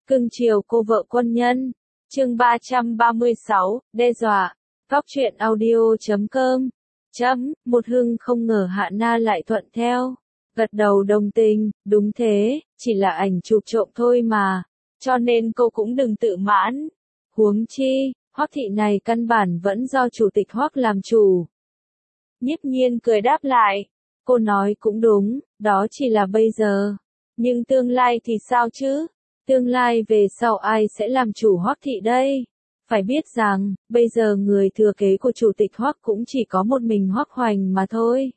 Cưng chiều cô vợ quân nhân. Chương 336, đe dọa. Góc truyện audio.com. Một Hưng không ngờ Hạ Na lại thuận theo. Gật đầu đồng tình, đúng thế, chỉ là ảnh chụp trộm thôi mà. Cho nên cô cũng đừng tự mãn. Huống chi, Hoắc thị này căn bản vẫn do chủ tịch Hoắc làm chủ. Nhiếp Nhiên cười đáp lại. Cô nói cũng đúng, đó chỉ là bây giờ. Nhưng tương lai thì sao chứ? Tương lai về sau ai sẽ làm chủ Hoắc thị đây? Phải biết rằng, bây giờ người thừa kế của chủ tịch Hoắc cũng chỉ có một mình Hoắc Hoành mà thôi.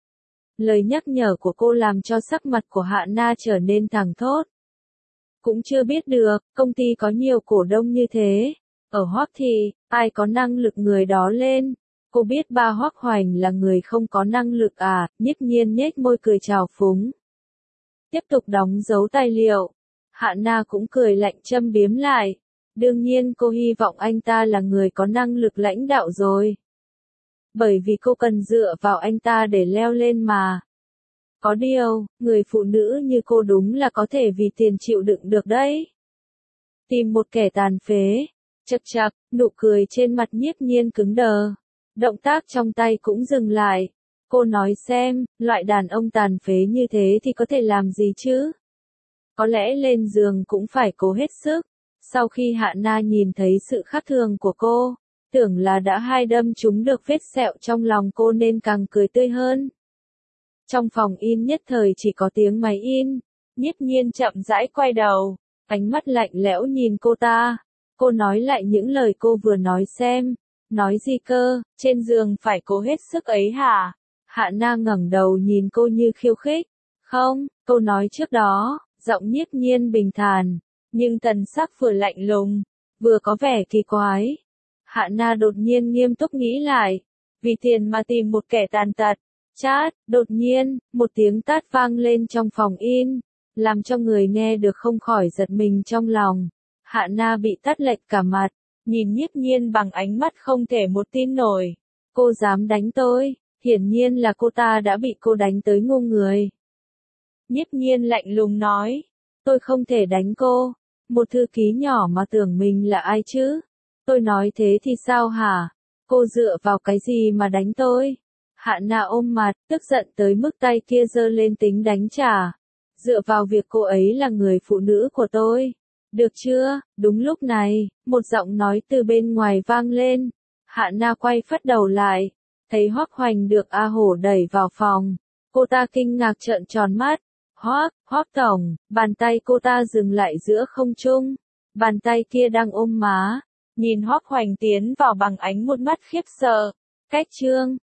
Lời nhắc nhở của cô làm cho sắc mặt của Hạ Na trở nên thẳng thốt. Cũng chưa biết được, công ty có nhiều cổ đông như thế. Ở Hoắc thị, ai có năng lực người đó lên. Cô biết ba Hoắc Hoành là người không có năng lực à? Nhiếp Nhiên nhếch môi cười trào phúng. Tiếp tục đóng dấu tài liệu. Hạ Na cũng cười lạnh châm biếm lại. Đương nhiên cô hy vọng anh ta là người có năng lực lãnh đạo rồi. Bởi vì cô cần dựa vào anh ta để leo lên mà. Có điều, người phụ nữ như cô đúng là có thể vì tiền chịu đựng được đấy. Tìm một kẻ tàn phế. Chậc chậc, nụ cười trên mặt Nhiếp Nhiên cứng đờ. Động tác trong tay cũng dừng lại. Cô nói xem, loại đàn ông tàn phế như thế thì có thể làm gì chứ? Có lẽ lên giường cũng phải cố hết sức. Sau khi Hạ Na nhìn thấy sự khác thường của cô, tưởng là đã hai đâm trúng được vết sẹo trong lòng cô nên càng cười tươi hơn. Trong phòng in nhất thời chỉ có tiếng máy in. Nhiếp Nhiên chậm rãi quay đầu, ánh mắt lạnh lẽo nhìn cô ta. Cô nói lại những lời cô vừa nói xem. Nói gì cơ, trên giường phải cố hết sức ấy hả? Hạ Na ngẩng đầu nhìn cô như khiêu khích. Không, câu nói trước đó, giọng Nhiếp Nhiên bình thản, nhưng thần sắc vừa lạnh lùng, vừa có vẻ kỳ quái. Hạ Na đột nhiên nghiêm túc nghĩ lại, vì tiền mà tìm một kẻ tàn tật. Chát, đột nhiên, một tiếng tát vang lên trong phòng in, làm cho người nghe được không khỏi giật mình trong lòng. Hạ Na bị tát lệch cả mặt, nhìn Nhiếp Nhiên bằng ánh mắt không thể một tin nổi. Cô dám đánh tôi? Hiển nhiên là cô ta đã bị cô đánh tới ngu người. Nhiếp Nhiên lạnh lùng nói, tôi không thể đánh cô. Một thư ký nhỏ mà tưởng mình là ai chứ? Tôi nói thế thì sao hả? Cô dựa vào cái gì mà đánh tôi? Hạ Na ôm mặt, tức giận tới mức tay kia giơ lên tính đánh trả. Dựa vào việc cô ấy là người phụ nữ của tôi. Được chưa? Đúng lúc này, một giọng nói từ bên ngoài vang lên. Hạ Na quay phất đầu lại, thấy Hoắc Hoành được A Hổ đẩy vào phòng. Cô ta kinh ngạc trợn tròn mắt. Hoắc tổng, bàn tay cô ta dừng lại giữa không trung. Bàn tay kia đang ôm má. Nhìn Hoắc Hoành tiến vào bằng ánh một mắt khiếp sợ. Cách trương,